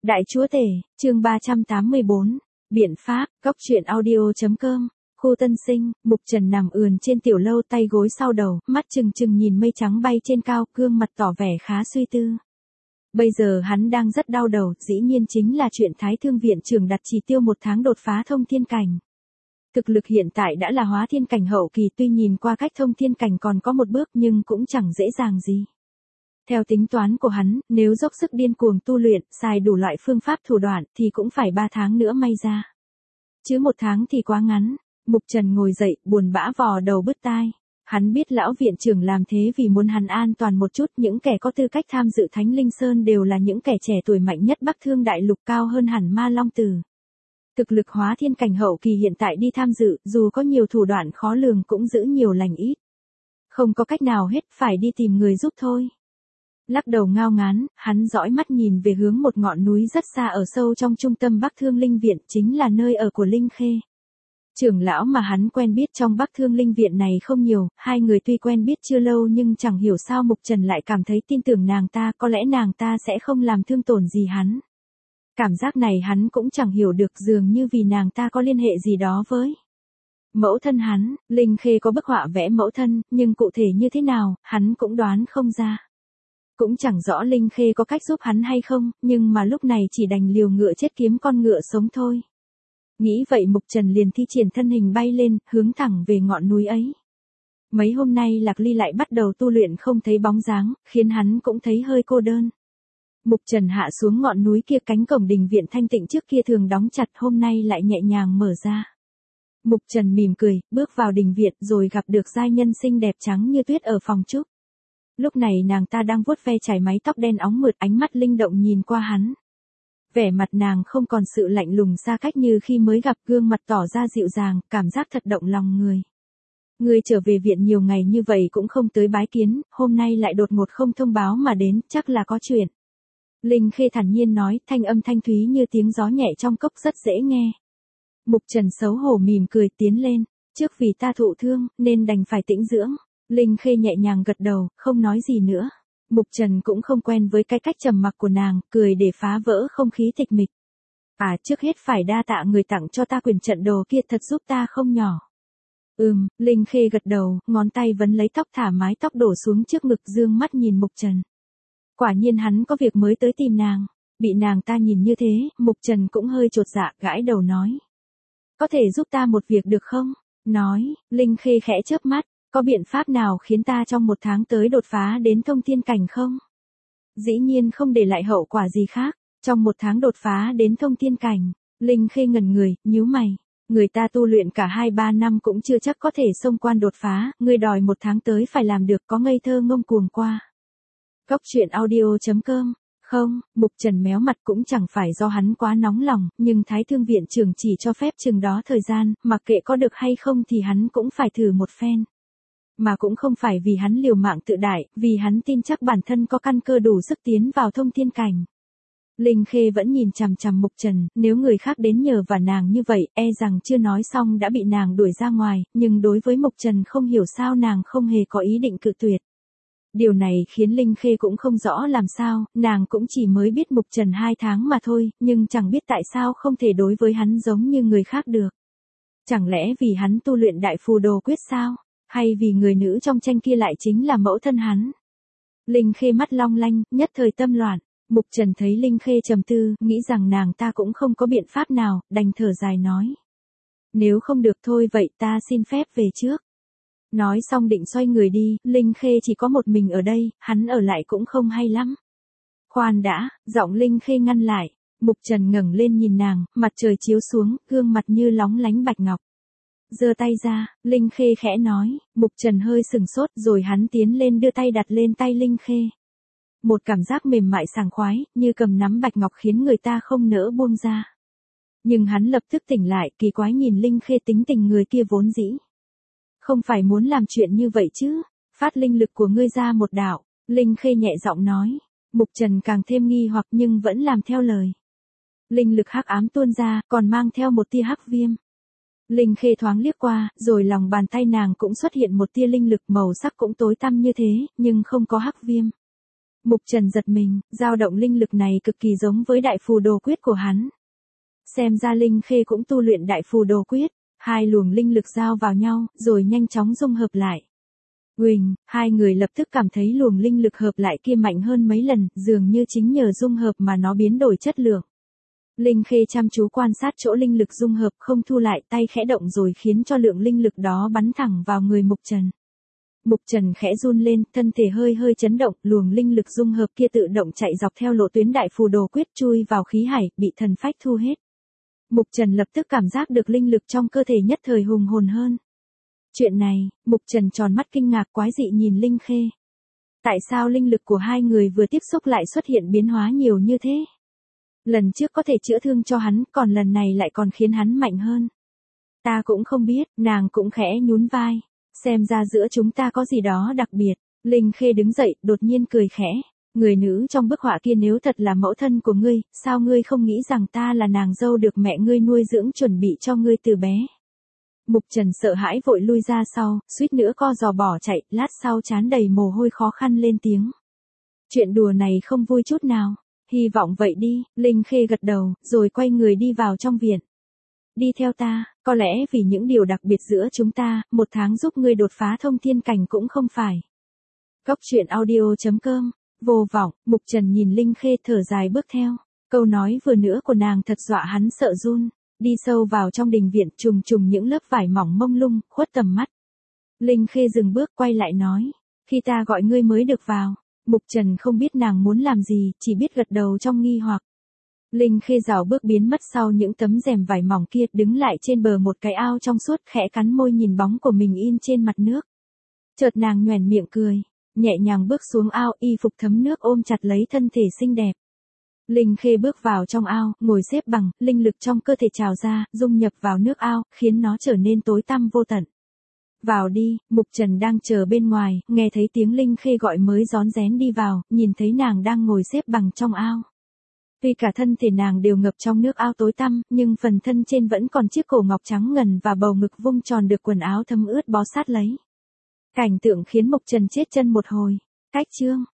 Đại chúa tể, chương 384, biện pháp, góc truyện audio.com, khu Tân Sinh, Mục Trần nằm ườn trên tiểu lâu tay gối sau đầu, mắt trừng trừng nhìn mây trắng bay trên cao, gương mặt tỏ vẻ khá suy tư. Bây giờ hắn đang rất đau đầu, dĩ nhiên chính là chuyện Thái Thương Viện trưởng đặt chỉ tiêu 1 tháng đột phá thông thiên cảnh. Thực lực hiện tại đã là hóa thiên cảnh hậu kỳ, tuy nhìn qua cách thông thiên cảnh còn có một bước nhưng cũng chẳng dễ dàng gì. Theo tính toán của hắn, nếu dốc sức điên cuồng tu luyện, xài đủ loại phương pháp thủ đoạn thì cũng phải 3 tháng nữa may ra. Chứ 1 tháng thì quá ngắn. Mục Trần ngồi dậy, buồn bã vò đầu bứt tai. Hắn biết lão viện trưởng làm thế vì muốn hắn an toàn một chút, những kẻ có tư cách tham dự Thánh Linh Sơn đều là những kẻ trẻ tuổi mạnh nhất Bắc Thương Đại Lục, cao hơn hẳn Ma Long Tử. Thực lực hóa thiên cảnh hậu kỳ hiện tại đi tham dự, dù có nhiều thủ đoạn khó lường cũng giữ nhiều lành ít. Không có cách nào hết, phải đi tìm người giúp thôi. Lắc đầu ngao ngán, hắn dõi mắt nhìn về hướng một ngọn núi rất xa ở sâu trong trung tâm Bắc Thương Linh Viện, chính là nơi ở của Linh Khê. Trưởng lão mà hắn quen biết trong Bắc Thương Linh Viện này không nhiều, hai người tuy quen biết chưa lâu nhưng chẳng hiểu sao Mục Trần lại cảm thấy tin tưởng nàng ta, có lẽ nàng ta sẽ không làm thương tổn gì hắn. Cảm giác này hắn cũng chẳng hiểu được, dường như vì nàng ta có liên hệ gì đó với mẫu thân hắn. Linh Khê có bức họa vẽ mẫu thân, nhưng cụ thể như thế nào, hắn cũng đoán không ra. Cũng chẳng rõ Linh Khê có cách giúp hắn hay không, nhưng mà lúc này chỉ đành liều ngựa chết kiếm con ngựa sống thôi. Nghĩ vậy Mục Trần liền thi triển thân hình bay lên, hướng thẳng về ngọn núi ấy. Mấy hôm nay Lạc Ly lại bắt đầu tu luyện không thấy bóng dáng, khiến hắn cũng thấy hơi cô đơn. Mục Trần hạ xuống ngọn núi kia, cánh cổng đình viện thanh tịnh trước kia thường đóng chặt hôm nay lại nhẹ nhàng mở ra. Mục Trần mỉm cười, bước vào đình viện rồi gặp được giai nhân xinh đẹp trắng như tuyết ở phòng trúc. Lúc này nàng ta đang vuốt ve chải mái tóc đen óng mượt, ánh mắt linh động nhìn qua hắn. Vẻ mặt nàng không còn sự lạnh lùng xa cách như khi mới gặp, gương mặt tỏ ra dịu dàng, cảm giác thật động lòng người. Ngươi trở về viện nhiều ngày như vậy cũng không tới bái kiến, hôm nay lại đột ngột không thông báo mà đến, chắc là có chuyện. Linh Khê thản nhiên nói, thanh âm thanh thúy như tiếng gió nhẹ trong cốc, rất dễ nghe. Mục Trần xấu hổ mỉm cười tiến lên, trước vì ta thụ thương, nên đành phải tĩnh dưỡng. Linh Khê nhẹ nhàng gật đầu, không nói gì nữa. Mục Trần cũng không quen với cái cách trầm mặc của nàng, cười để phá vỡ không khí tịch mịch. Trước hết phải đa tạ người tặng cho ta quyền trận đồ kia, thật giúp ta không nhỏ. Linh Khê gật đầu, ngón tay vấn lấy tóc, thả mái tóc đổ xuống trước ngực, dương mắt nhìn Mục Trần. Quả nhiên hắn có việc mới tới tìm nàng. Bị nàng ta nhìn như thế, Mục Trần cũng hơi chột dạ, gãi đầu nói. Có thể giúp ta một việc được không? Nói, Linh Khê khẽ chớp mắt. Có biện pháp nào khiến ta trong 1 tháng tới đột phá đến thông thiên cảnh không? Dĩ nhiên không để lại hậu quả gì khác. Trong 1 tháng đột phá đến thông thiên cảnh. Linh Khê ngẩn người, nhíu mày. Người ta tu luyện cả 2-3 năm cũng chưa chắc có thể xông quan đột phá. Người đòi 1 tháng tới phải làm được, có ngây thơ ngông cuồng qua. Góc truyện audio.com. Không, Mục Trần méo mặt, cũng chẳng phải do hắn quá nóng lòng, nhưng Thái Thương Viện trưởng chỉ cho phép chừng đó thời gian, mặc kệ có được hay không thì hắn cũng phải thử một phen. Mà cũng không phải vì hắn liều mạng tự đại, vì hắn tin chắc bản thân có căn cơ đủ sức tiến vào thông thiên cảnh. Linh Khê vẫn nhìn chằm chằm Mục Trần, nếu người khác đến nhờ vả nàng như vậy, e rằng chưa nói xong đã bị nàng đuổi ra ngoài, nhưng đối với Mục Trần không hiểu sao nàng không hề có ý định cự tuyệt. Điều này khiến Linh Khê cũng không rõ làm sao, nàng cũng chỉ mới biết Mục Trần 2 tháng mà thôi, nhưng chẳng biết tại sao không thể đối với hắn giống như người khác được. Chẳng lẽ vì hắn tu luyện đại phù đồ quyết sao? Hay vì người nữ trong tranh kia lại chính là mẫu thân hắn? Linh Khê mắt long lanh, nhất thời tâm loạn. Mục Trần thấy Linh Khê trầm tư, nghĩ rằng nàng ta cũng không có biện pháp nào, đành thở dài nói. Nếu không được thôi vậy ta xin phép về trước. Nói xong định xoay người đi, Linh Khê chỉ có một mình ở đây, hắn ở lại cũng không hay lắm. Khoan đã, giọng Linh Khê ngăn lại. Mục Trần ngẩng lên nhìn nàng, mặt trời chiếu xuống, gương mặt như lóng lánh bạch ngọc. Giơ tay ra, Linh Khê khẽ nói, Mục Trần hơi sừng sốt rồi hắn tiến lên đưa tay đặt lên tay Linh Khê. Một cảm giác mềm mại sảng khoái, như cầm nắm bạch ngọc khiến người ta không nỡ buông ra. Nhưng hắn lập tức tỉnh lại, kỳ quái nhìn Linh Khê, tính tình người kia vốn dĩ không phải muốn làm chuyện như vậy chứ, phát linh lực của ngươi ra một đạo, Linh Khê nhẹ giọng nói. Mục Trần càng thêm nghi hoặc nhưng vẫn làm theo lời. Linh lực hắc ám tuôn ra, còn mang theo một tia hắc viêm. Linh Khê thoáng liếc qua, rồi lòng bàn tay nàng cũng xuất hiện một tia linh lực, màu sắc cũng tối tăm như thế, nhưng không có hắc viêm. Mục Trần giật mình, dao động linh lực này cực kỳ giống với đại phù đồ quyết của hắn. Xem ra Linh Khê cũng tu luyện đại phù đồ quyết, hai luồng linh lực giao vào nhau, rồi nhanh chóng dung hợp lại. Huỳnh, hai người lập tức cảm thấy luồng linh lực hợp lại kia mạnh hơn mấy lần, dường như chính nhờ dung hợp mà nó biến đổi chất lượng. Linh Khê chăm chú quan sát chỗ linh lực dung hợp không thu lại, tay khẽ động rồi khiến cho lượng linh lực đó bắn thẳng vào người Mục Trần. Mục Trần khẽ run lên, thân thể hơi hơi chấn động, luồng linh lực dung hợp kia tự động chạy dọc theo lộ tuyến đại phù đồ quyết chui vào khí hải, bị thần phách thu hết. Mục Trần lập tức cảm giác được linh lực trong cơ thể nhất thời hùng hồn hơn. Chuyện này, Mục Trần tròn mắt kinh ngạc quái dị nhìn Linh Khê. Tại sao linh lực của hai người vừa tiếp xúc lại xuất hiện biến hóa nhiều như thế? Lần trước có thể chữa thương cho hắn, còn lần này lại còn khiến hắn mạnh hơn. Ta cũng không biết, nàng cũng khẽ nhún vai. Xem ra giữa chúng ta có gì đó đặc biệt. Linh Khê đứng dậy, đột nhiên cười khẽ. Người nữ trong bức họa kia nếu thật là mẫu thân của ngươi, sao ngươi không nghĩ rằng ta là nàng dâu được mẹ ngươi nuôi dưỡng chuẩn bị cho ngươi từ bé? Mục Trần sợ hãi vội lui ra sau, suýt nữa co giò bỏ chạy, lát sau trán đầy mồ hôi khó khăn lên tiếng. Chuyện đùa này không vui chút nào. Hy vọng vậy đi, Linh Khê gật đầu, rồi quay người đi vào trong viện. Đi theo ta, có lẽ vì những điều đặc biệt giữa chúng ta, 1 tháng giúp ngươi đột phá thông thiên cảnh cũng không phải. Cốc truyện audio.com, vô vọng, Mục Trần nhìn Linh Khê thở dài bước theo. Câu nói vừa nữa của nàng thật dọa hắn sợ run. Đi sâu vào trong đình viện, trùng trùng những lớp vải mỏng mông lung, khuất tầm mắt. Linh Khê dừng bước quay lại nói. Khi ta gọi ngươi mới được vào. Mục Trần không biết nàng muốn làm gì, chỉ biết gật đầu trong nghi hoặc. Linh Khê rảo bước biến mất sau những tấm rèm vải mỏng kia, đứng lại trên bờ một cái ao trong suốt, khẽ cắn môi nhìn bóng của mình in trên mặt nước. Chợt nàng nhoẻn miệng cười, nhẹ nhàng bước xuống ao, y phục thấm nước ôm chặt lấy thân thể xinh đẹp. Linh Khê bước vào trong ao, ngồi xếp bằng, linh lực trong cơ thể trào ra, dung nhập vào nước ao, khiến nó trở nên tối tăm vô tận. Vào đi, Mục Trần đang chờ bên ngoài, nghe thấy tiếng Linh Khê gọi mới rón rén đi vào, nhìn thấy nàng đang ngồi xếp bằng trong ao. Tuy cả thân thể nàng đều ngập trong nước ao tối tăm, nhưng phần thân trên vẫn còn chiếc cổ ngọc trắng ngần và bầu ngực vung tròn được quần áo thấm ướt bó sát lấy. Cảnh tượng khiến Mục Trần chết chân một hồi. Cách chương